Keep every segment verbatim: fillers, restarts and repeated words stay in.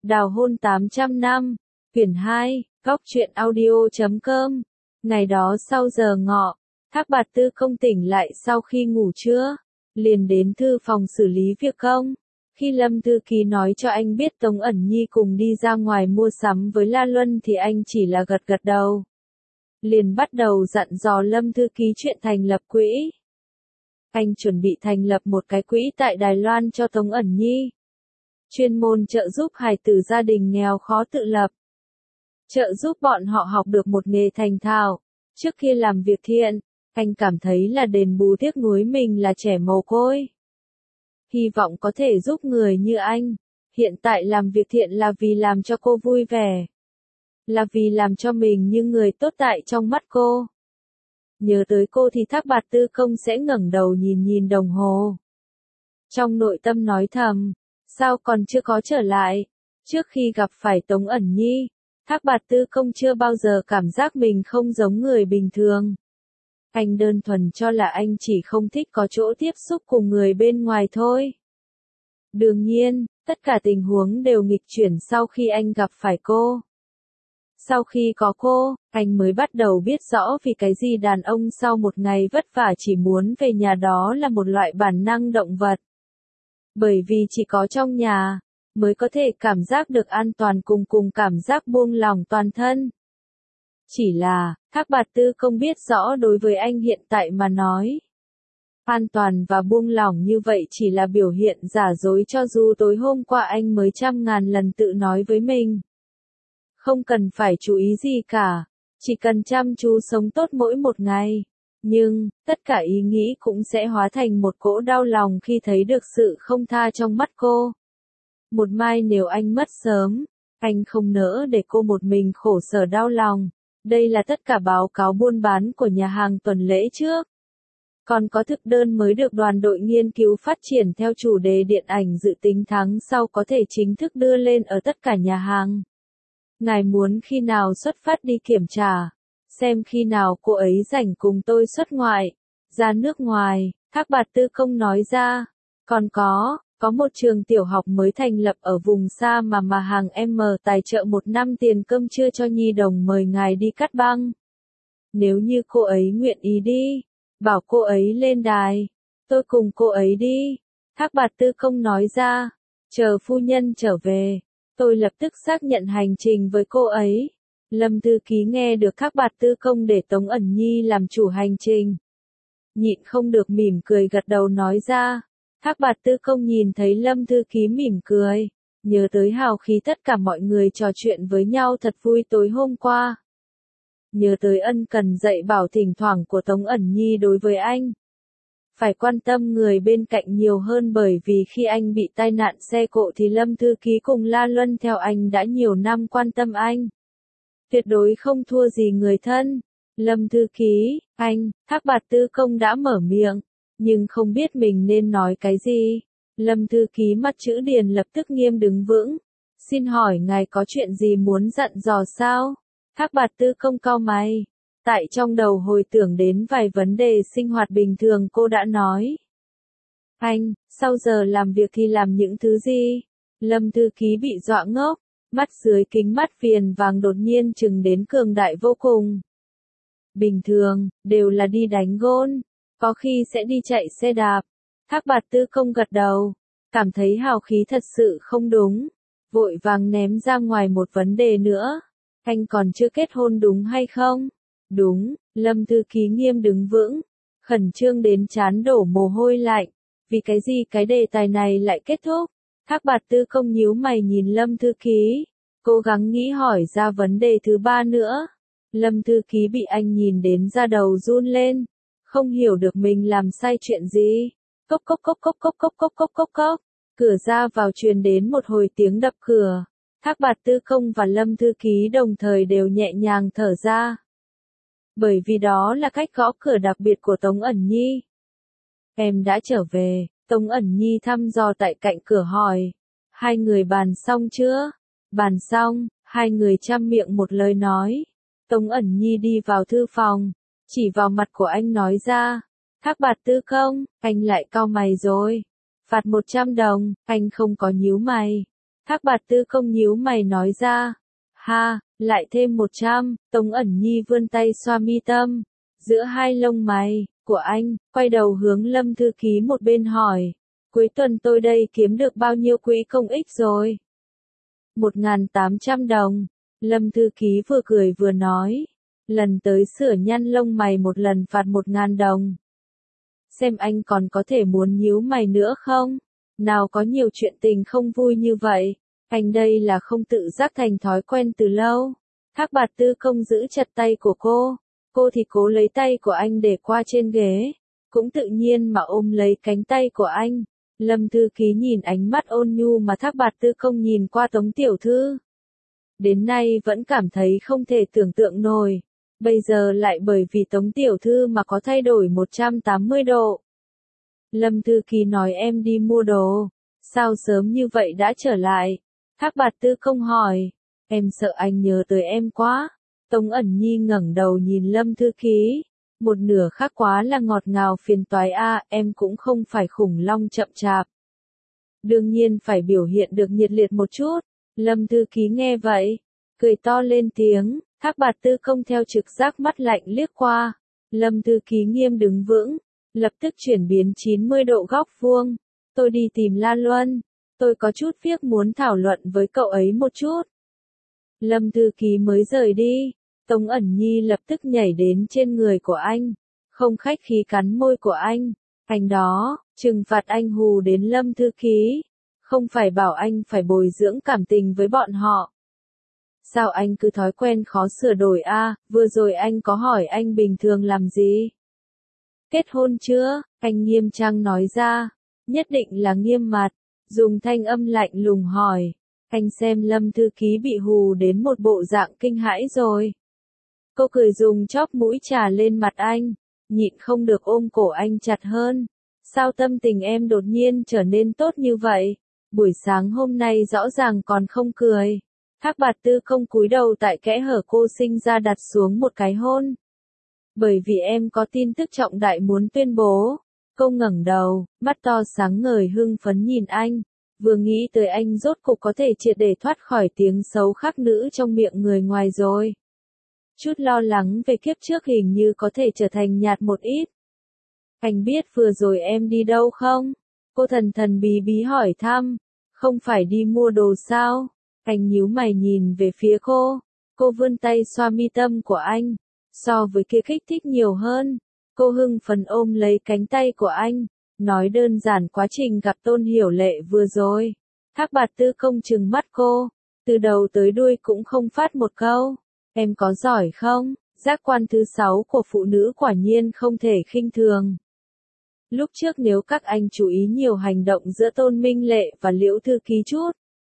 Đào hôn tám trăm năm, quyển hai, góc truyện audio chấm com. Ngày đó sau giờ ngọ, Thác Bạt Tư Công tỉnh lại sau khi ngủ trưa, liền đến thư phòng xử lý việc công. Khi Lâm Thư Ký nói cho anh biết Tống Ẩn Nhi cùng đi ra ngoài mua sắm với La Luân thì anh chỉ là gật gật đầu. Liền bắt đầu dặn dò Lâm Thư Ký chuyện thành lập quỹ. Anh chuẩn bị thành lập một cái quỹ tại Đài Loan cho Tống Ẩn Nhi. Chuyên môn trợ giúp hài tử gia đình nghèo khó tự lập. Trợ giúp bọn họ học được một nghề thành thạo. Trước khi làm việc thiện, anh cảm thấy là đền bù tiếc nuối mình là trẻ mồ côi. Hy vọng có thể giúp người như anh. Hiện tại làm việc thiện là vì làm cho cô vui vẻ. Là vì làm cho mình như người tốt tại trong mắt cô. Nhớ tới cô thì Thác Bạt Tư Công sẽ ngẩng đầu nhìn nhìn đồng hồ. Trong nội tâm nói thầm, sao còn chưa có trở lại? Trước khi gặp phải Tống Ẩn Nhi, Thác Bạt Tư Công chưa bao giờ cảm giác mình không giống người bình thường. Anh đơn thuần cho là anh chỉ không thích có chỗ tiếp xúc cùng người bên ngoài thôi. Đương nhiên, tất cả tình huống đều nghịch chuyển sau khi anh gặp phải cô. Sau khi có cô, anh mới bắt đầu biết rõ vì cái gì đàn ông sau một ngày vất vả chỉ muốn về nhà, đó là một loại bản năng động vật. Bởi vì chỉ có trong nhà, mới có thể cảm giác được an toàn cùng cùng cảm giác buông lỏng toàn thân. Chỉ là, Thác Bạt Tư Công biết rõ đối với anh hiện tại mà nói. An toàn và buông lỏng như vậy chỉ là biểu hiện giả dối, cho dù tối hôm qua anh mới trăm ngàn lần tự nói với mình. Không cần phải chú ý gì cả, chỉ cần chăm chú sống tốt mỗi một ngày. Nhưng, tất cả ý nghĩ cũng sẽ hóa thành một cỗ đau lòng khi thấy được sự không tha trong mắt cô. Một mai nếu anh mất sớm, anh không nỡ để cô một mình khổ sở đau lòng. Đây là tất cả báo cáo buôn bán của nhà hàng tuần lễ trước. Còn có thực đơn mới được đoàn đội nghiên cứu phát triển theo chủ đề điện ảnh dự tính tháng sau có thể chính thức đưa lên ở tất cả nhà hàng. Ngài muốn khi nào xuất phát đi kiểm tra, xem khi nào cô ấy rảnh cùng tôi xuất ngoại, ra nước ngoài, Thác Bạt Tư Công nói ra. Còn có, có một trường tiểu học mới thành lập ở vùng xa mà mà hàng M tài trợ một năm tiền cơm trưa cho nhi đồng, mời ngài đi cắt băng. Nếu như cô ấy nguyện ý đi, bảo cô ấy lên đài, tôi cùng cô ấy đi. Thác Bạt Tư Công nói ra, chờ phu nhân trở về, tôi lập tức xác nhận hành trình với cô ấy. Lâm Thư Ký nghe được Thác Bạt Tư Công để Tống Ẩn Nhi làm chủ hành trình. Nhịn không được mỉm cười gật đầu nói ra. Thác Bạt Tư Công nhìn thấy Lâm Thư Ký mỉm cười, nhớ tới hào khí tất cả mọi người trò chuyện với nhau thật vui tối hôm qua. Nhớ tới ân cần dạy bảo thỉnh thoảng của Tống Ẩn Nhi đối với anh. Phải quan tâm người bên cạnh nhiều hơn, bởi vì khi anh bị tai nạn xe cộ thì Lâm Thư Ký cùng La Luân theo anh đã nhiều năm quan tâm anh. Tuyệt đối không thua gì người thân. Lâm Thư Ký, anh, Thác Bạt Tư Công đã mở miệng, nhưng không biết mình nên nói cái gì. Lâm Thư Ký mặt chữ điền lập tức nghiêm đứng vững. Xin hỏi ngài có chuyện gì muốn dặn dò sao? Thác Bạt Tư Công cau mày. Tại trong đầu hồi tưởng đến vài vấn đề sinh hoạt bình thường, cô đã nói. Anh, sau giờ làm việc thì làm những thứ gì? Lâm Thư Ký bị dọa ngốc, mắt dưới kính mắt viền vàng đột nhiên trừng đến cường đại vô cùng. Bình thường, đều là đi đánh gôn, có khi sẽ đi chạy xe đạp. Thác Bạt Tư Công gật đầu, cảm thấy hào khí thật sự không đúng, vội vàng ném ra ngoài một vấn đề nữa. Anh còn chưa kết hôn đúng hay không? Đúng. Lâm Thư Ký nghiêm đứng vững, khẩn trương đến trán đổ mồ hôi lạnh. Vì cái gì cái đề tài này lại kết thúc? Thác Bạt Tư Công nhíu mày nhìn Lâm Thư Ký, cố gắng nghĩ hỏi ra vấn đề thứ ba nữa. Lâm Thư Ký bị anh nhìn đến da đầu run lên, không hiểu được mình làm sai chuyện gì. Cốc cốc cốc cốc cốc cốc cốc cốc cốc cốc. Cửa ra vào truyền đến một hồi tiếng đập cửa. Thác Bạt Tư Công và Lâm Thư Ký đồng thời đều nhẹ nhàng thở ra. Bởi vì đó là cách gõ cửa đặc biệt của Tống Ẩn Nhi. Em đã trở về, Tống Ẩn Nhi thăm dò tại cạnh cửa hỏi. Hai người bàn xong chưa? Bàn xong, hai người chăm miệng một lời nói. Tống Ẩn Nhi đi vào thư phòng, chỉ vào mặt của anh nói ra. Thác Bạt Tư Công, anh lại cau mày rồi. Phạt một trăm đồng, anh không có nhíu mày. Thác Bạt Tư Công nhíu mày nói ra. Ha, lại thêm một trăm, Tống ẩn nhi vươn tay xoa mi tâm, giữa hai lông mày, của anh, quay đầu hướng Lâm thư ký một bên hỏi. Cuối tuần tôi đây kiếm được bao nhiêu quỹ công ích rồi? một nghìn tám trăm đồng. Lâm thư ký vừa cười vừa nói. Lần tới sửa nhăn lông mày một lần phạt một ngàn đồng. Xem anh còn có thể muốn nhíu mày nữa không? Nào có nhiều chuyện tình không vui như vậy. Anh đây là không tự giác thành thói quen từ lâu. Thác Bạt Tư Công giữ chặt tay của cô. Cô thì cố lấy tay của anh để qua trên ghế. Cũng tự nhiên mà ôm lấy cánh tay của anh. Lâm thư ký nhìn ánh mắt ôn nhu mà Thác Bạt Tư Công nhìn qua Tống tiểu thư. Đến nay vẫn cảm thấy không thể tưởng tượng nổi. Bây giờ lại bởi vì Tống tiểu thư mà có thay đổi một trăm tám mươi độ. Lâm thư ký nói em đi mua đồ. Sao sớm như vậy đã trở lại? Thác Bạt Tư Công hỏi. Em sợ anh nhớ tới em quá. Tống ẩn nhi ngẩng đầu nhìn Lâm thư ký. Một nửa khác quá là ngọt ngào phiền toái a, em cũng không phải khủng long chậm chạp. Đương nhiên phải biểu hiện được nhiệt liệt một chút. Lâm thư ký nghe vậy, cười to lên tiếng. Thác Bạt Tư Công theo trực giác mắt lạnh liếc qua. Lâm thư ký nghiêm đứng vững, lập tức chuyển biến chín mươi độ góc vuông. Tôi đi tìm La Luân. Tôi có chút việc muốn thảo luận với cậu ấy một chút. Lâm thư ký mới rời đi. Tống ẩn nhi lập tức nhảy đến trên người của anh. Không khách khí cắn môi của anh. Anh đó, trừng phạt anh hù đến Lâm thư ký. Không phải bảo anh phải bồi dưỡng cảm tình với bọn họ. Sao anh cứ thói quen khó sửa đổi a? À, vừa rồi anh có hỏi anh bình thường làm gì? Kết hôn chưa? Anh nghiêm trang nói ra. Nhất định là nghiêm mặt. Dùng thanh âm lạnh lùng hỏi. Anh xem Lâm thư ký bị hù đến một bộ dạng kinh hãi rồi. Cô cười dùng chóp mũi trà lên mặt anh. Nhịn không được ôm cổ anh chặt hơn. Sao tâm tình em đột nhiên trở nên tốt như vậy? Buổi sáng hôm nay rõ ràng còn không cười. Thác Bạt Tư Công cúi đầu tại kẽ hở cô sinh ra đặt xuống một cái hôn. Bởi vì em có tin tức trọng đại muốn tuyên bố. Cô ngẩng đầu, mắt to sáng ngời hưng phấn nhìn anh. Vừa nghĩ tới anh rốt cục có thể triệt để thoát khỏi tiếng xấu khắc nữ trong miệng người ngoài rồi. Chút lo lắng về kiếp trước hình như có thể trở thành nhạt một ít. Anh biết vừa rồi em đi đâu không? Cô thần thần bí bí hỏi thăm. Không phải đi mua đồ sao? Anh nhíu mày nhìn về phía cô. Cô vươn tay xoa mi tâm của anh. So với kia kích thích nhiều hơn. Cô hưng phấn ôm lấy cánh tay của anh. Nói đơn giản quá trình gặp Tôn Hiểu Lệ vừa rồi. Thác Bạt Tư Công trừng mắt cô. Từ đầu tới đuôi cũng không phát một câu. Em có giỏi không? Giác quan thứ sáu của phụ nữ quả nhiên không thể khinh thường. Lúc trước nếu các anh chú ý nhiều hành động giữa Tôn Minh Lệ và Liễu Thư Ký chút.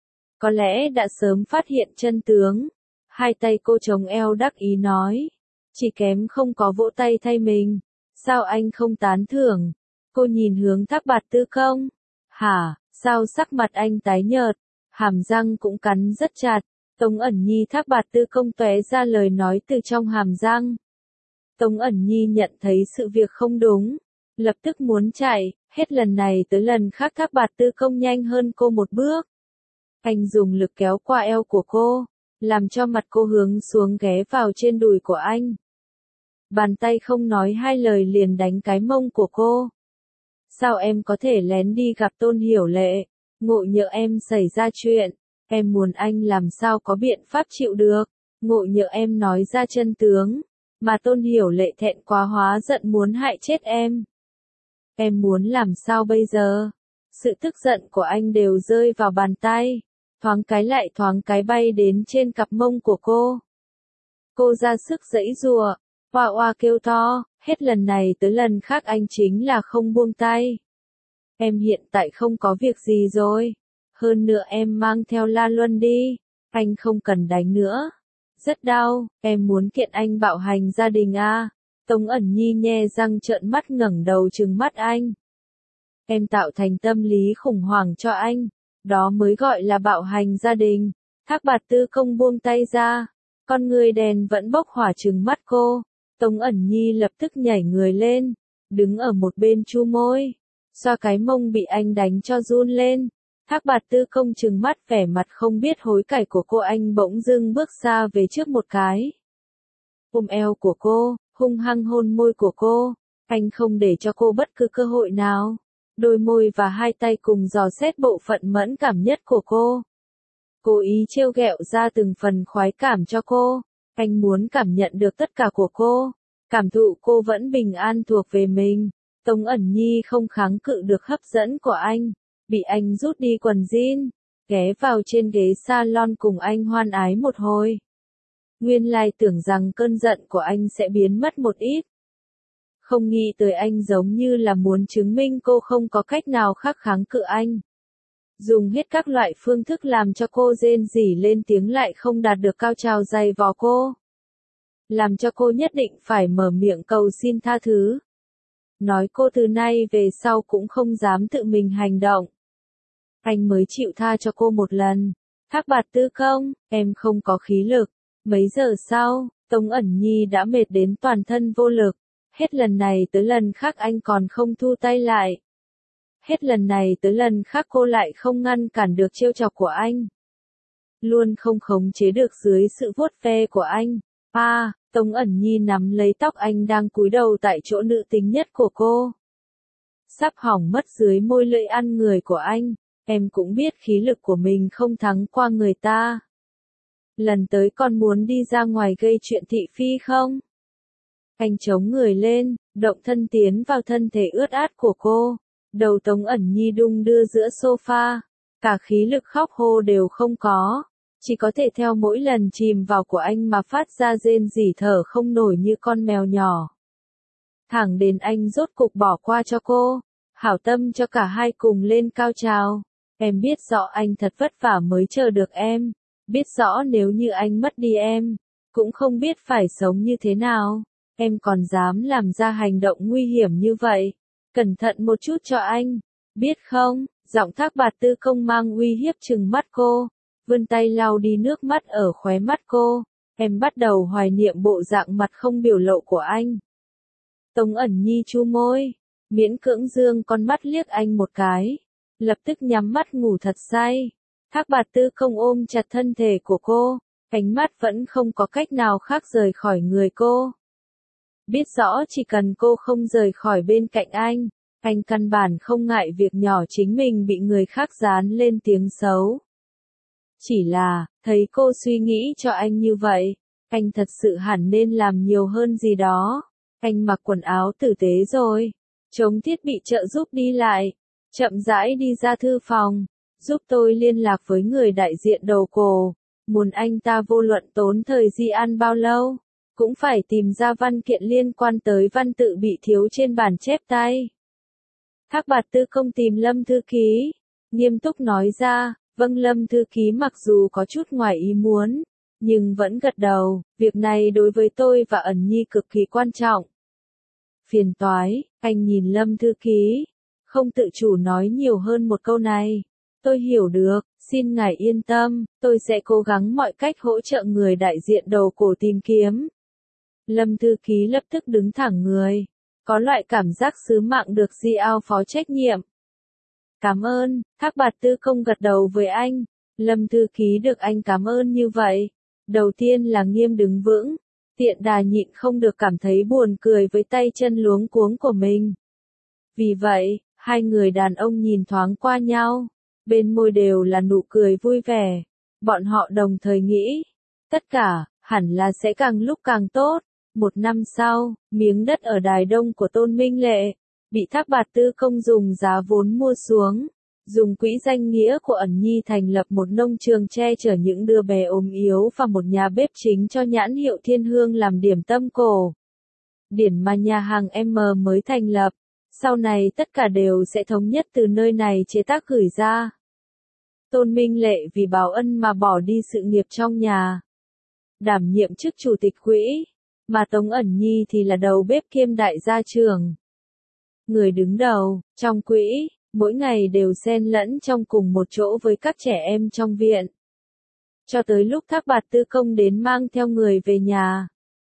Có lẽ đã sớm phát hiện chân tướng. Hai tay cô chống eo đắc ý nói. Chỉ kém không có vỗ tay thay mình. Sao anh không tán thưởng? Cô nhìn hướng Thác Bạt Tư Công. Hả, sao sắc mặt anh tái nhợt? Hàm răng cũng cắn rất chặt. Tống ẩn nhi Thác Bạt Tư Công tóe ra lời nói từ trong hàm răng. Tống ẩn nhi nhận thấy sự việc không đúng. Lập tức muốn chạy, hết lần này tới lần khác Thác Bạt Tư Công nhanh hơn cô một bước. Anh dùng lực kéo qua eo của cô, làm cho mặt cô hướng xuống ghé vào trên đùi của anh. Bàn tay không nói hai lời liền đánh cái mông của cô. Sao em có thể lén đi gặp Tôn Hiểu Lệ? Ngộ nhỡ em xảy ra chuyện, em muốn anh làm sao có biện pháp chịu được? Ngộ nhỡ em nói ra chân tướng, mà Tôn Hiểu Lệ thẹn quá hóa giận muốn hại chết em. Em muốn làm sao bây giờ? Sự tức giận của anh đều rơi vào bàn tay, thoáng cái lại thoáng cái bay đến trên cặp mông của cô. Cô ra sức giãy giụa, oa oa kêu to, hết lần này tới lần khác anh chính là không buông tay. Em hiện tại không có việc gì rồi. Hơn nữa em mang theo La Luân đi. Anh không cần đánh nữa. Rất đau, em muốn kiện anh bạo hành gia đình à. Tống ẩn nhi nhe răng trợn mắt ngẩng đầu trừng mắt anh. Em tạo thành tâm lý khủng hoảng cho anh. Đó mới gọi là bạo hành gia đình. Thác Bạt Tư Công buông tay ra. Con người đèn vẫn bốc hỏa trừng mắt cô. Tống ẩn nhi lập tức nhảy người lên. Đứng ở một bên chu môi. Xoa cái mông bị anh đánh cho run lên. Thác Bạt Tư Công trừng mắt vẻ mặt không biết hối cải của cô, anh bỗng dưng bước xa về trước một cái. Ôm eo của cô, hung hăng hôn môi của cô, anh không để cho cô bất cứ cơ hội nào. Đôi môi và hai tay cùng dò xét bộ phận mẫn cảm nhất của cô. Cố ý trêu ghẹo ra từng phần khoái cảm cho cô. Anh muốn cảm nhận được tất cả của cô. Cảm thụ cô vẫn bình an thuộc về mình. Tống Ẩn Nhi không kháng cự được hấp dẫn của anh. Bị anh rút đi quần jean. Ghé vào trên ghế salon cùng anh hoan ái một hồi. Nguyên lai tưởng rằng cơn giận của anh sẽ biến mất một ít. Không nghĩ tới anh giống như là muốn chứng minh cô không có cách nào khác kháng cự anh. Dùng hết các loại phương thức làm cho cô rên rỉ lên tiếng lại không đạt được cao trào dày vò cô. Làm cho cô nhất định phải mở miệng cầu xin tha thứ. Nói cô từ nay về sau cũng không dám tự mình hành động. Anh mới chịu tha cho cô một lần. Thác Bạt Tư Công, em không có khí lực. Mấy giờ sau, Tống Ẩn Nhi đã mệt đến toàn thân vô lực. Hết lần này tới lần khác anh còn không thu tay lại. Hết lần này tới lần khác cô lại không ngăn cản được trêu chọc của anh. Luôn không khống chế được dưới sự vuốt ve của anh. À, Tống Ẩn Nhi nắm lấy tóc anh đang cúi đầu tại chỗ nữ tính nhất của cô. Sắp hỏng mất dưới môi lưỡi ăn người của anh. Em cũng biết khí lực của mình không thắng qua người ta. Lần tới con muốn đi ra ngoài gây chuyện thị phi không? Anh chống người lên, động thân tiến vào thân thể ướt át của cô. Đầu Tống Ẩn Nhi đung đưa giữa sofa. Cả khí lực khóc hô đều không có. Chỉ có thể theo mỗi lần chìm vào của anh mà phát ra rên rỉ thở không nổi như con mèo nhỏ. Thẳng đến anh rốt cục bỏ qua cho cô. Hảo tâm cho cả hai cùng lên cao trào. Em biết rõ anh thật vất vả mới chờ được em. Biết rõ nếu như anh mất đi em, cũng không biết phải sống như thế nào. Em còn dám làm ra hành động nguy hiểm như vậy. Cẩn thận một chút cho anh. Biết không, giọng Thác Bạt Tư Công mang uy hiếp trừng mắt cô. Vươn tay lau đi nước mắt ở khóe mắt cô. Em bắt đầu hoài niệm bộ dạng mặt không biểu lộ của anh. Tống Ẩn Nhi chu môi. Miễn cưỡng dương con mắt liếc anh một cái. Lập tức nhắm mắt ngủ thật say. Thác Bạt Tư Công ôm chặt thân thể của cô. Ánh mắt vẫn không có cách nào khác rời khỏi người cô. Biết rõ chỉ cần cô không rời khỏi bên cạnh anh, anh căn bản không ngại việc nhỏ chính mình bị người khác dán lên tiếng xấu. Chỉ là, thấy cô suy nghĩ cho anh như vậy, anh thật sự hẳn nên làm nhiều hơn gì đó. Anh mặc quần áo tử tế rồi, chống thiết bị trợ giúp đi lại, chậm rãi đi ra thư phòng, giúp tôi liên lạc với người đại diện đầu cổ, muốn anh ta vô luận tốn thời gian bao lâu, cũng phải tìm ra văn kiện liên quan tới văn tự bị thiếu trên bản chép tay. Thác Bạt Tư Công tìm Lâm thư ký, nghiêm túc nói ra, vâng. Lâm thư ký mặc dù có chút ngoài ý muốn, nhưng vẫn gật đầu, việc này đối với tôi và Ẩn Nhi cực kỳ quan trọng. Phiền toái, anh nhìn Lâm thư ký, không tự chủ nói nhiều hơn một câu này. Tôi hiểu được, xin ngài yên tâm, tôi sẽ cố gắng mọi cách hỗ trợ người đại diện đầu cổ tìm kiếm. Lâm thư ký lập tức đứng thẳng người, có loại cảm giác sứ mạng được giao phó trách nhiệm. Cảm ơn, Thác Bạt Tư Công gật đầu với anh. Lâm thư ký được anh cảm ơn như vậy. Đầu tiên là nghiêm đứng vững, tiện đà nhịn không được cảm thấy buồn cười với tay chân luống cuống của mình. Vì vậy, hai người đàn ông nhìn thoáng qua nhau, bên môi đều là nụ cười vui vẻ. Bọn họ đồng thời nghĩ, tất cả, hẳn là sẽ càng lúc càng tốt. Một năm sau, miếng đất ở Đài Đông của Tôn Minh Lệ, bị Thác Bạt Tư Công dùng giá vốn mua xuống, dùng quỹ danh nghĩa của Ẩn Nhi thành lập một nông trường che chở những đứa bé ốm yếu và một nhà bếp chính cho nhãn hiệu Thiên Hương làm điểm tâm cổ. Điển mà nhà hàng M mới thành lập, sau này tất cả đều sẽ thống nhất từ nơi này chế tác gửi ra. Tôn Minh Lệ vì báo ân mà bỏ đi sự nghiệp trong nhà, đảm nhiệm chức chủ tịch quỹ, mà Tống Ẩn Nhi thì là đầu bếp kiêm đại gia trưởng. Người đứng đầu, trong quỹ, mỗi ngày đều xen lẫn trong cùng một chỗ với các trẻ em trong viện. Cho tới lúc Thác Bạt Tư Công đến mang theo người về nhà.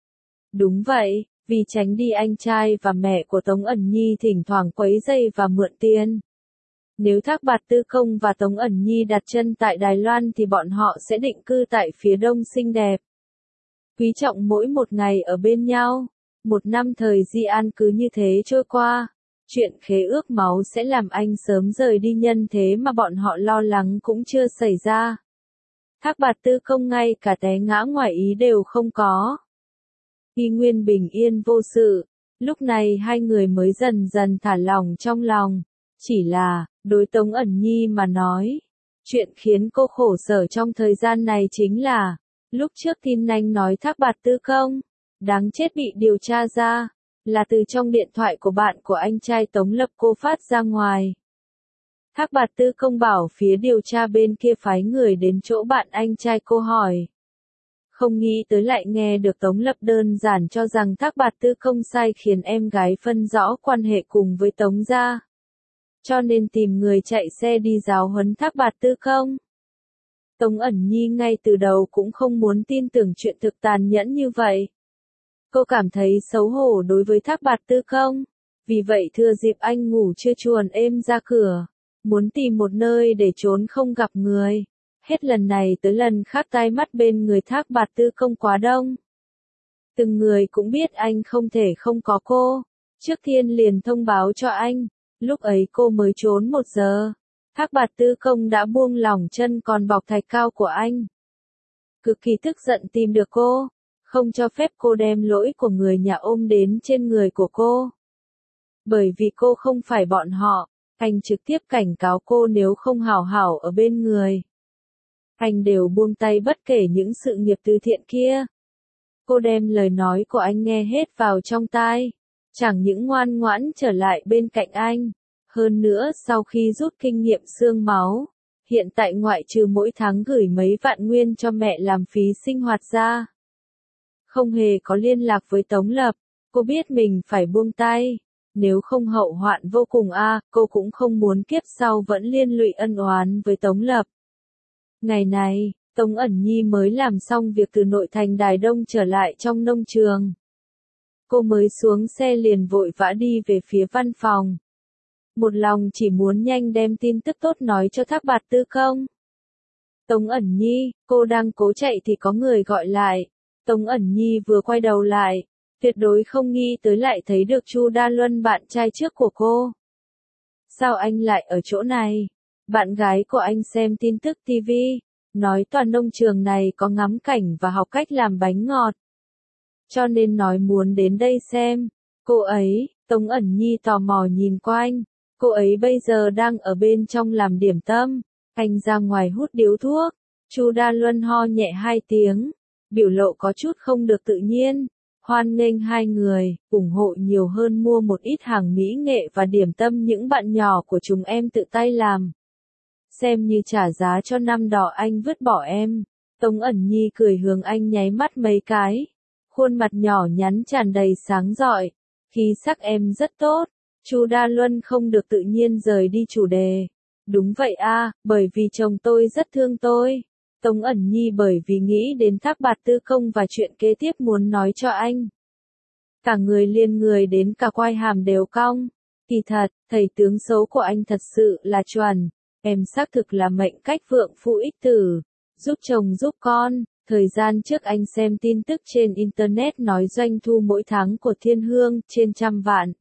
Đúng vậy, vì tránh đi anh trai và mẹ của Tống Ẩn Nhi thỉnh thoảng quấy rầy và mượn tiền. Nếu Thác Bạt Tư Không và Tống Ẩn Nhi đặt chân tại Đài Loan thì bọn họ sẽ định cư tại phía đông xinh đẹp. Quý trọng mỗi một ngày ở bên nhau. Một năm thời Di An cứ như thế trôi qua. Chuyện khế ước máu sẽ làm anh sớm rời đi nhân thế mà bọn họ lo lắng cũng chưa xảy ra. Thác Bạt Tư Không ngay cả té ngã ngoài ý đều không có. Y Nguyên bình yên vô sự. Lúc này hai người mới dần dần thả lỏng trong lòng. Chỉ là, đối Tống Ẩn Nhi mà nói, chuyện khiến cô khổ sở trong thời gian này chính là, lúc trước tin nhanh nói Thác Bạt Tư Không, đáng chết bị điều tra ra, là từ trong điện thoại của bạn của anh trai Tống Lập cô phát ra ngoài. Thác Bạt Tư Không bảo phía điều tra bên kia phái người đến chỗ bạn anh trai cô hỏi. Không nghĩ tới lại nghe được Tống Lập đơn giản cho rằng Thác Bạt Tư Không sai khiến em gái phân rõ quan hệ cùng với Tống gia. Cho nên tìm người chạy xe đi giáo huấn Thác Bạt Tư Không. Tống Ẩn Nhi ngay từ đầu cũng không muốn tin tưởng chuyện thực tàn nhẫn như vậy. Cô cảm thấy xấu hổ đối với Thác Bạt Tư Không. Vì vậy thừa dịp anh ngủ chưa chuồn êm ra cửa, muốn tìm một nơi để trốn không gặp người. Hết lần này tới lần khác tai mắt bên người Thác Bạt Tư Không quá đông. Từng người cũng biết anh không thể không có cô. Trước tiên liền thông báo cho anh. Lúc ấy cô mới trốn một giờ. Thác Bạt Tư Không đã buông lỏng chân còn bọc thạch cao của anh. Cực kỳ tức giận tìm được cô. Không cho phép cô đem lỗi của người nhà ôm đến trên người của cô. Bởi vì cô không phải bọn họ, anh trực tiếp cảnh cáo cô nếu không hảo hảo ở bên người. Anh đều buông tay bất kể những sự nghiệp từ thiện kia. Cô đem lời nói của anh nghe hết vào trong tai. Chẳng những ngoan ngoãn trở lại bên cạnh anh. Hơn nữa sau khi rút kinh nghiệm xương máu, hiện tại ngoại trừ mỗi tháng gửi mấy vạn nguyên cho mẹ làm phí sinh hoạt ra. Không hề có liên lạc với Tống Lập, cô biết mình phải buông tay. Nếu không hậu hoạn vô cùng a, à, cô cũng không muốn kiếp sau vẫn liên lụy ân oán với Tống Lập. Ngày này, Tống Ẩn Nhi mới làm xong việc từ nội thành Đài Đông trở lại trong nông trường. Cô mới xuống xe liền vội vã đi về phía văn phòng. Một lòng chỉ muốn nhanh đem tin tức tốt nói cho Thác Bạt Tư Không. Tống Ẩn Nhi, cô đang cố chạy thì có người gọi lại. Tống Ẩn Nhi vừa quay đầu lại, tuyệt đối không nghĩ tới lại thấy được Chu Đa Luân bạn trai trước của cô. Sao anh lại ở chỗ này? Bạn gái của anh xem tin tức ti vi, nói toàn nông trường này có ngắm cảnh và học cách làm bánh ngọt. Cho nên nói muốn đến đây xem. Cô ấy, Tống Ẩn Nhi tò mò nhìn qua anh. Cô ấy bây giờ đang ở bên trong làm điểm tâm. Anh ra ngoài hút điếu thuốc. Chu Đa Luân ho nhẹ hai tiếng. Biểu lộ có chút không được tự nhiên. Hoan nghênh hai người, ủng hộ nhiều hơn mua một ít hàng mỹ nghệ và điểm tâm những bạn nhỏ của chúng em tự tay làm. Xem như trả giá cho năm đỏ anh vứt bỏ em. Tống Ẩn Nhi cười hướng anh nháy mắt mấy cái. Khuôn mặt nhỏ nhắn tràn đầy sáng rọi. Khí sắc em rất tốt. Chu Đa Luân không được tự nhiên rời đi chủ đề. Đúng vậy a, bởi vì chồng tôi rất thương tôi. Tống Ẩn Nhi bởi vì nghĩ đến Thác Bạt Tư Không và chuyện kế tiếp muốn nói cho anh. Cả người liền người đến cả quai hàm đều cong. Kỳ thật, thầy tướng xấu của anh thật sự là chuẩn. Em xác thực là mệnh cách vượng phụ ích tử. Giúp chồng giúp con. Thời gian trước anh xem tin tức trên Internet nói doanh thu mỗi tháng của Thiên Hương trên trăm vạn.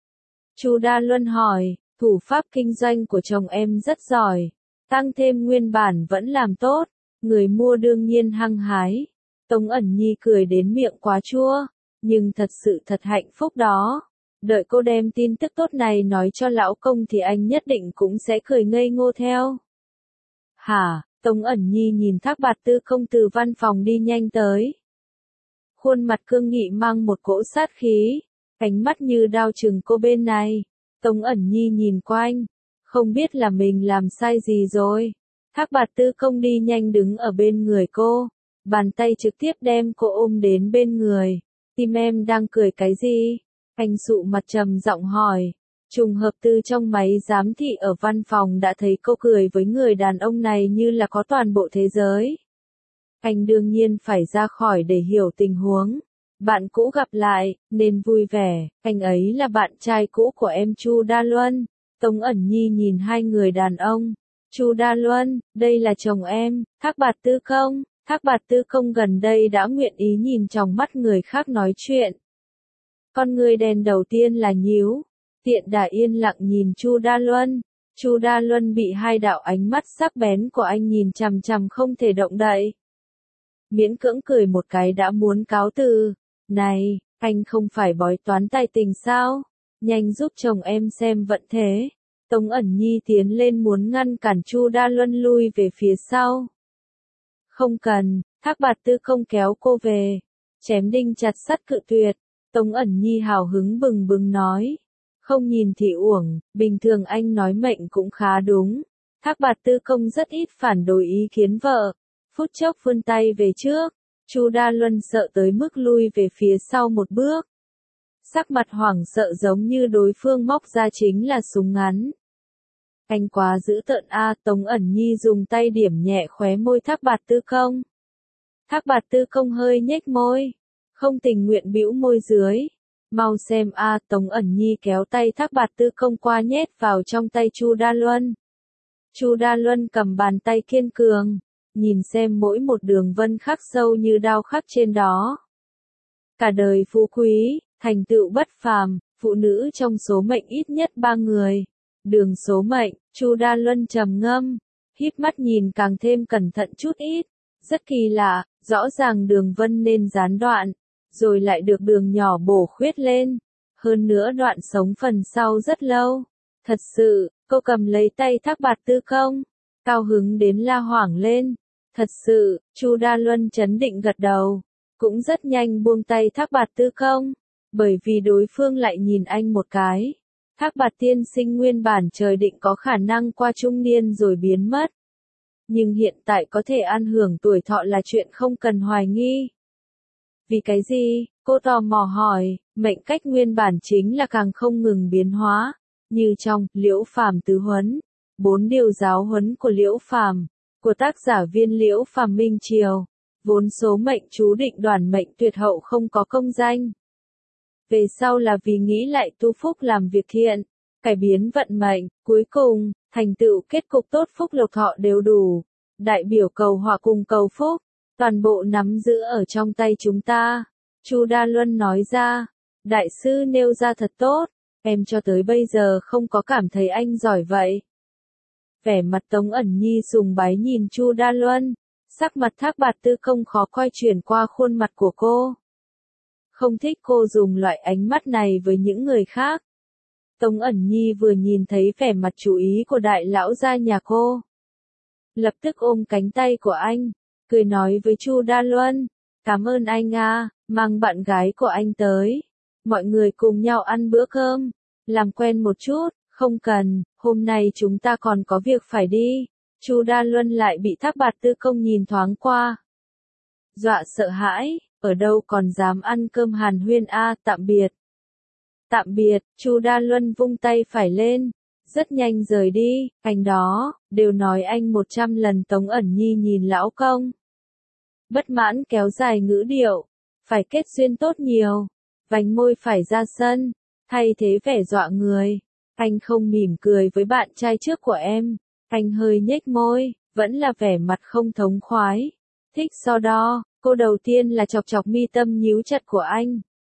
Chu Đa Luân hỏi, thủ pháp kinh doanh của chồng em rất giỏi. Tăng thêm nguyên bản vẫn làm tốt. Người mua đương nhiên hăng hái. Tống Ẩn Nhi cười đến miệng quá chua. Nhưng thật sự thật hạnh phúc đó. Đợi cô đem tin tức tốt này nói cho lão công thì anh nhất định cũng sẽ cười ngây ngô theo. Hả? Tống Ẩn Nhi nhìn Thác Bạt Tư Không từ văn phòng đi nhanh tới. Khuôn mặt cương nghị mang một cỗ sát khí. Ánh mắt như đao chừng cô bên này. Tống Ẩn Nhi nhìn qua anh. Không biết là mình làm sai gì rồi. Thác Bạt Tư Không đi nhanh đứng ở bên người cô. Bàn tay trực tiếp đem cô ôm đến bên người. Tim em đang cười cái gì? Anh sụ mặt trầm giọng hỏi. Trùng hợp từ trong máy giám thị ở văn phòng đã thấy cô cười với người đàn ông này như là có toàn bộ thế giới. Anh đương nhiên phải ra khỏi để hiểu tình huống. Bạn cũ gặp lại, nên vui vẻ, anh ấy là bạn trai cũ của em Chu Đa Luân. Tống ẩn nhi nhìn hai người đàn ông. Chu Đa Luân, đây là chồng em, Thác Bạt Tư Công. Thác Bạt Tư Công gần đây đã nguyện ý nhìn trong mắt người khác nói chuyện. Con người đèn đầu tiên là nhíu. Tiện Đà yên lặng nhìn Chu Đa Luân. Chu Đa Luân bị hai đạo ánh mắt sắc bén của anh nhìn chằm chằm không thể động đậy. Miễn cưỡng cười một cái đã muốn cáo từ. Này, anh không phải bói toán tài tình sao? Nhanh giúp chồng em xem vận thế. Tống ẩn nhi tiến lên muốn ngăn cản Chu Đa Luân lui về phía sau. Không cần, Thác Bạt Tư Công kéo cô về. Chém đinh chặt sắt cự tuyệt. Tống ẩn nhi hào hứng bừng bừng nói. Không nhìn thì uổng, bình thường anh nói mệnh cũng khá đúng. Thác Bạt Tư Công rất ít phản đối ý kiến vợ. Phút chốc vươn tay về trước. Chu Đa Luân sợ tới mức lui về phía sau một bước. Sắc mặt hoảng sợ giống như đối phương móc ra chính là súng ngắn. Anh quá dữ tợn a, à, Tống ẩn nhi dùng tay điểm nhẹ khóe môi Thác Bạt Tư Công. Thác Bạt Tư Công hơi nhếch môi, không tình nguyện bĩu môi dưới. Mau xem a, à, Tống ẩn nhi kéo tay Thác Bạt Tư Công qua nhét vào trong tay Chu Đa Luân. Chu Đa Luân cầm bàn tay kiên cường, nhìn xem mỗi một đường vân khắc sâu như đao khắc trên đó. Cả đời phú quý, thành tựu bất phàm, phụ nữ trong số mệnh ít nhất ba người. Đường số mệnh, Chu Đa Luân trầm ngâm, híp mắt nhìn càng thêm cẩn thận chút ít. Rất kỳ lạ, rõ ràng đường vân nên gián đoạn, rồi lại được đường nhỏ bổ khuyết lên. Hơn nữa đoạn sống phần sau rất lâu. Thật sự, cô cầm lấy tay Thác Bạt Tư Công, cao hứng đến la hoảng lên. Thật sự, Chu Đa Luân chấn định gật đầu, cũng rất nhanh buông tay Thác Bạt Tư Công, bởi vì đối phương lại nhìn anh một cái. Thác Bạt tiên sinh nguyên bản trời định có khả năng qua trung niên rồi biến mất. Nhưng hiện tại có thể ăn hưởng tuổi thọ là chuyện không cần hoài nghi. Vì cái gì? Cô tò mò hỏi, mệnh cách nguyên bản chính là càng không ngừng biến hóa, như trong Liễu Phàm tứ huấn, bốn điều giáo huấn của Liễu Phàm, của tác giả Viên Liễu Phàm Minh Triều, vốn số mệnh chú định đoàn mệnh tuyệt hậu không có công danh. Về sau là vì nghĩ lại tu phúc làm việc thiện, cải biến vận mệnh, cuối cùng, thành tựu kết cục tốt phúc lộc thọ đều đủ. Đại biểu cầu họa cùng cầu phúc, toàn bộ nắm giữ ở trong tay chúng ta. Chu Đa Luân nói ra, đại sư nêu ra thật tốt, em cho tới bây giờ không có cảm thấy anh giỏi vậy. Vẻ mặt Tống ẩn nhi sùng bái nhìn Chu Đa Luân, sắc mặt Thác Bạt Tư Công khó coi chuyển qua khuôn mặt của cô. Không thích cô dùng loại ánh mắt này với những người khác. Tống ẩn nhi vừa nhìn thấy vẻ mặt chú ý của đại lão gia nhà cô, lập tức ôm cánh tay của anh, cười nói với Chu Đa Luân, cảm ơn anh à, mang bạn gái của anh tới. Mọi người cùng nhau ăn bữa cơm, làm quen một chút, không cần, hôm nay chúng ta còn có việc phải đi. Chu Đa Luân lại bị Thác Bạt Tư Công nhìn thoáng qua. Dọa sợ hãi, ở đâu còn dám ăn cơm hàn huyên a, à, tạm biệt. Tạm biệt, Chu Đa Luân vung tay phải lên, rất nhanh rời đi, anh đó, đều nói anh một trăm lần. Tống ẩn nhi nhìn lão công. Bất mãn kéo dài ngữ điệu, phải kết duyên tốt nhiều, vành môi phải ra sân, thay thế vẻ dọa người. Anh không mỉm cười với bạn trai trước của em, anh hơi nhếch môi, vẫn là vẻ mặt không thống khoái. Thích so đo, cô đầu tiên là chọc chọc mi tâm nhíu chặt của anh.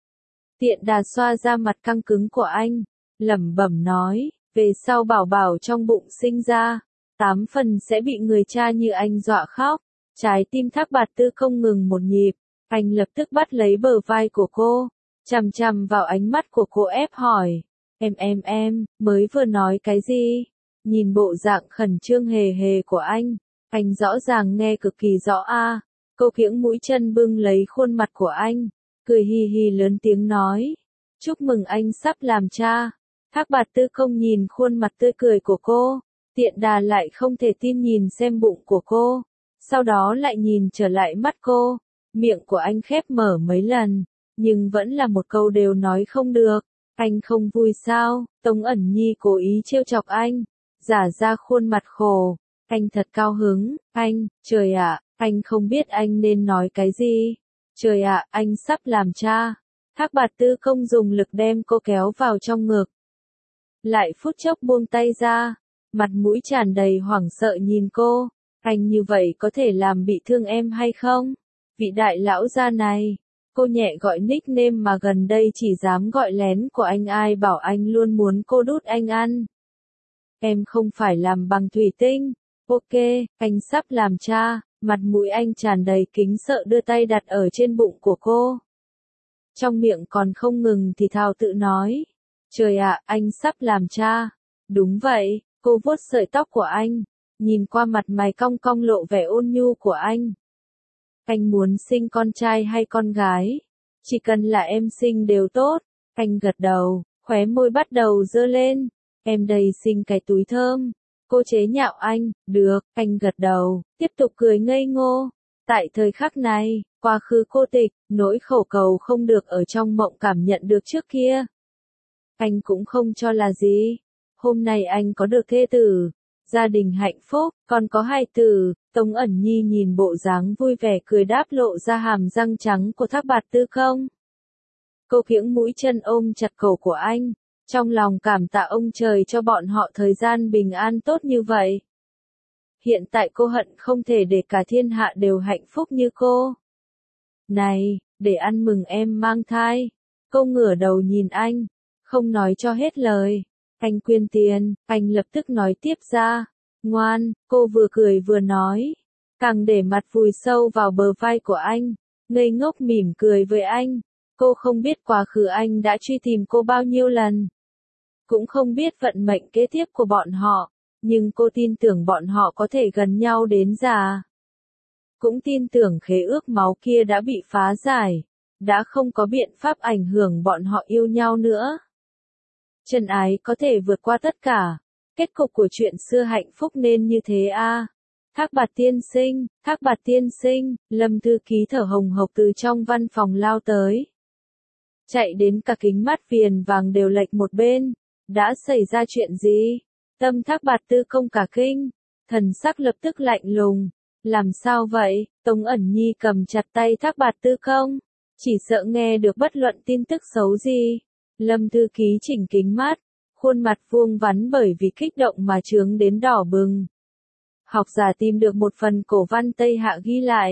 Tiện Đà xoa ra mặt căng cứng của anh, lẩm bẩm nói, về sau bảo bảo trong bụng sinh ra, tám phần sẽ bị người cha như anh dọa khóc. Trái tim Thác Bạt Tư không ngừng một nhịp, anh lập tức bắt lấy bờ vai của cô, chằm chằm vào ánh mắt của cô ép hỏi, em em em, mới vừa nói cái gì? Nhìn bộ dạng khẩn trương hề hề của anh, anh rõ ràng nghe cực kỳ rõ a. À. Cô kiễng mũi chân bưng lấy khuôn mặt của anh, cười hì hì lớn tiếng nói, chúc mừng anh sắp làm cha. Thác Bạt Tư không nhìn khuôn mặt tươi cười của cô, Tiện Đà lại không thể tin nhìn xem bụng của cô, sau đó lại nhìn trở lại mắt cô, miệng của anh khép mở mấy lần, nhưng vẫn là một câu đều nói không được. Anh không vui sao? Tống ẩn nhi cố ý trêu chọc anh, giả ra khuôn mặt khổ. Anh thật cao hứng, anh, trời ạ, anh không biết anh nên nói cái gì. Trời ạ, anh sắp làm cha. Thác Bạt Tư không dùng lực đem cô kéo vào trong ngực. lại phút chốc buông tay ra, mặt mũi tràn đầy hoảng sợ nhìn cô, anh như vậy có thể làm bị thương em hay không? Vị đại lão gia này, cô nhẹ gọi nickname mà gần đây chỉ dám gọi lén của anh, ai bảo anh luôn muốn cô đút anh ăn. Em không phải làm bằng thủy tinh, ok, anh sắp làm cha, mặt mũi anh tràn đầy kính sợ đưa tay đặt ở trên bụng của cô. Trong miệng còn không ngừng thì thào tự nói, trời ạ, anh sắp làm cha. Đúng vậy, cô vuốt sợi tóc của anh, nhìn qua mặt mày cong cong lộ vẻ ôn nhu của anh. Anh muốn sinh con trai hay con gái? Chỉ cần là em sinh đều tốt. Anh gật đầu, khóe môi bắt đầu dơ lên. Em đây sinh cái túi thơm. Cô chế nhạo anh, được, anh gật đầu, tiếp tục cười ngây ngô. Tại thời khắc này, quá khứ cô tịch, nỗi khổ cầu không được ở trong mộng cảm nhận được trước kia. Anh cũng không cho là gì. Hôm nay anh có được thê tử, gia đình hạnh phúc, còn có hai tử. Tống Ẩn Nhi nhìn bộ dáng vui vẻ cười đáp lộ ra hàm răng trắng của Thác Bạt Tư Không. Cô kiễng mũi chân ôm chặt cổ của anh, trong lòng cảm tạ ông trời cho bọn họ thời gian bình an tốt như vậy. Hiện tại cô hận không thể để cả thiên hạ đều hạnh phúc như cô. Này, để ăn mừng em mang thai. Cô ngửa đầu nhìn anh, không nói cho hết lời. Anh quyên tiền, anh lập tức nói tiếp ra. Ngoan, cô vừa cười vừa nói, càng để mặt vùi sâu vào bờ vai của anh, ngây ngốc mỉm cười với anh. Cô không biết quá khứ anh đã truy tìm cô bao nhiêu lần, cũng không biết vận mệnh kế tiếp của bọn họ, nhưng cô tin tưởng bọn họ có thể gần nhau đến già. Cũng tin tưởng khế ước máu kia đã bị phá giải, đã không có biện pháp ảnh hưởng bọn họ yêu nhau nữa. Chân ái có thể vượt qua tất cả. Kết cục của chuyện xưa hạnh phúc nên như thế a. À. Thác Bạt tiên sinh, Thác Bạt tiên sinh, Lâm thư ký thở hồng hộc từ trong văn phòng lao tới. Chạy đến cả kính mắt viền vàng đều lệch một bên. Đã xảy ra chuyện gì? Tâm Thác Bạt Tư Không cả kinh, thần sắc lập tức lạnh lùng. Làm sao vậy? Tống Ẩn Nhi cầm chặt tay Thác Bạt Tư Không, chỉ sợ nghe được bất luận tin tức xấu gì. Lâm thư ký chỉnh kính mắt, khuôn mặt vuông vắn bởi vì kích động mà trướng đến đỏ bừng. Học giả tìm được một phần cổ văn Tây Hạ ghi lại.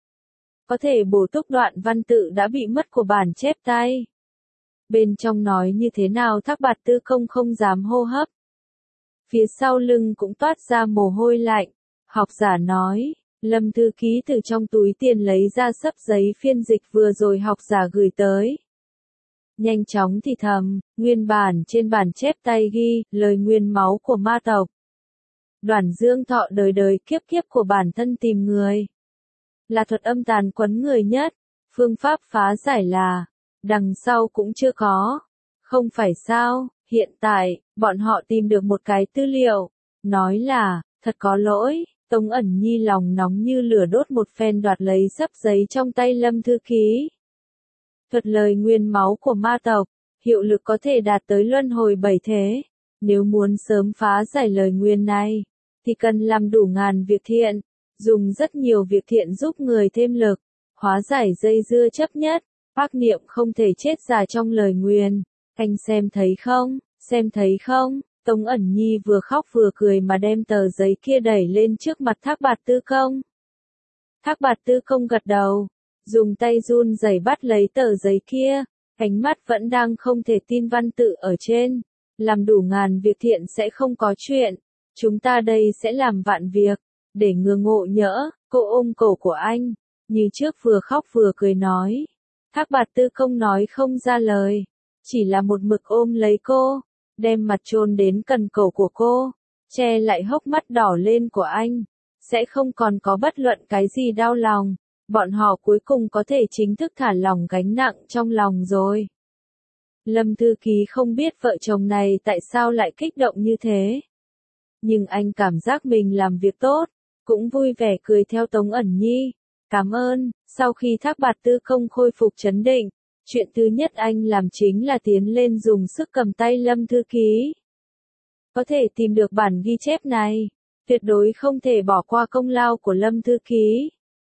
Có thể bổ túc đoạn văn tự đã bị mất của bản chép tay. Bên trong nói như thế nào Thác Bạt Tư Không không dám hô hấp. Phía sau lưng cũng toát ra mồ hôi lạnh. Học giả nói, Lâm thư ký từ trong túi tiền lấy ra sấp giấy phiên dịch vừa rồi học giả gửi tới. Nhanh chóng thì thầm, nguyên bản trên bản chép tay ghi, lời nguyên máu của ma tộc. Đoản Dương Thọ đời đời kiếp kiếp của bản thân tìm người. Là thuật âm tàn quấn người nhất, phương pháp phá giải là, đằng sau cũng chưa có. Không phải sao, hiện tại, bọn họ tìm được một cái tư liệu, nói là, thật có lỗi. Tống Ẩn Nhi lòng nóng như lửa đốt một phen đoạt lấy sấp giấy trong tay Lâm thư ký. Thuật lời nguyên máu của ma tộc, hiệu lực có thể đạt tới luân hồi bảy thế. Nếu muốn sớm phá giải lời nguyên này, thì cần làm đủ ngàn việc thiện, dùng rất nhiều việc thiện giúp người thêm lực, hóa giải dây dưa chấp nhất, ác niệm không thể chết già trong lời nguyền. Anh xem thấy không, xem thấy không? Tống Ẩn Nhi vừa khóc vừa cười mà đem tờ giấy kia đẩy lên trước mặt Thác Bạt Tư Không. Thác Bạt Tư Không gật đầu, dùng tay run rẩy bắt lấy tờ giấy kia, ánh mắt vẫn đang không thể tin văn tự ở trên. Làm đủ ngàn việc thiện sẽ không có chuyện, chúng ta đây sẽ làm vạn việc, để ngừa ngộ nhỡ. Cô ôm cổ của anh, như trước vừa khóc vừa cười nói. Thác Bạt Tư Không nói không ra lời, chỉ là một mực ôm lấy cô, đem mặt chôn đến cần cổ của cô, che lại hốc mắt đỏ lên của anh. Sẽ không còn có bất luận cái gì đau lòng, bọn họ cuối cùng có thể chính thức thả lỏng gánh nặng trong lòng rồi. Lâm thư ký không biết vợ chồng này tại sao lại kích động như thế. Nhưng anh cảm giác mình làm việc tốt, cũng vui vẻ cười theo Tống Ẩn Nhi. Cảm ơn. Sau khi Thác Bạt Tư Không khôi phục trấn định, chuyện thứ nhất anh làm chính là tiến lên dùng sức cầm tay Lâm thư ký. Có thể tìm được bản ghi chép này, tuyệt đối không thể bỏ qua công lao của Lâm thư ký.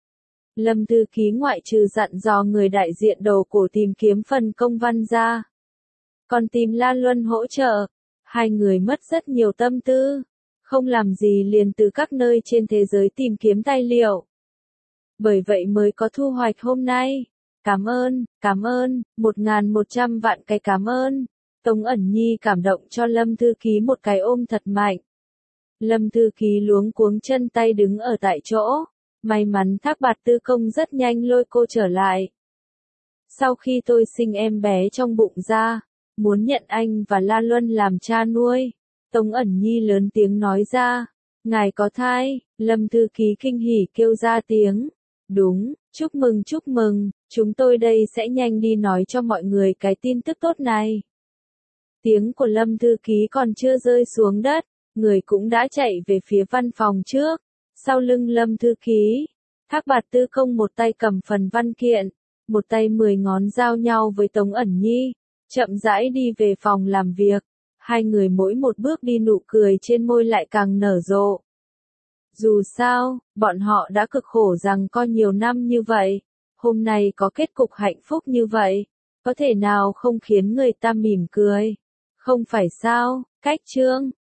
Lâm thư ký ngoại trừ dặn dò người đại diện đầu cổ tìm kiếm phần công văn ra, còn tìm La Luân hỗ trợ. Hai người mất rất nhiều tâm tư, không làm gì liền từ các nơi trên thế giới tìm kiếm tài liệu. Bởi vậy mới có thu hoạch hôm nay. Cảm ơn, cảm ơn, một ngàn một trăm vạn cái cảm ơn. Tống Ẩn Nhi cảm động cho Lâm Thư Ký một cái ôm thật mạnh. Lâm Thư Ký luống cuống chân tay đứng ở tại chỗ. May mắn Thác Bạt Tư Công rất nhanh lôi cô trở lại. Sau khi tôi sinh em bé trong bụng ra, muốn nhận anh và La Luân làm cha nuôi. Tống Ẩn Nhi lớn tiếng nói ra. Ngài có thai, Lâm Thư Ký kinh hỉ kêu ra tiếng. Đúng, chúc mừng chúc mừng, chúng tôi đây sẽ nhanh đi nói cho mọi người cái tin tức tốt này. Tiếng của Lâm Thư Ký còn chưa rơi xuống đất, người cũng đã chạy về phía văn phòng trước. Sau lưng Lâm Thư Ký, Thác Bạt Tư Công một tay cầm phần văn kiện, một tay mười ngón giao nhau với Tống Ẩn Nhi, chậm rãi đi về phòng làm việc. Hai người mỗi một bước đi nụ cười trên môi lại càng nở rộ. Dù sao, bọn họ đã cực khổ rằng co nhiều năm như vậy, hôm nay có kết cục hạnh phúc như vậy, có thể nào không khiến người ta mỉm cười? Không phải sao, cách chương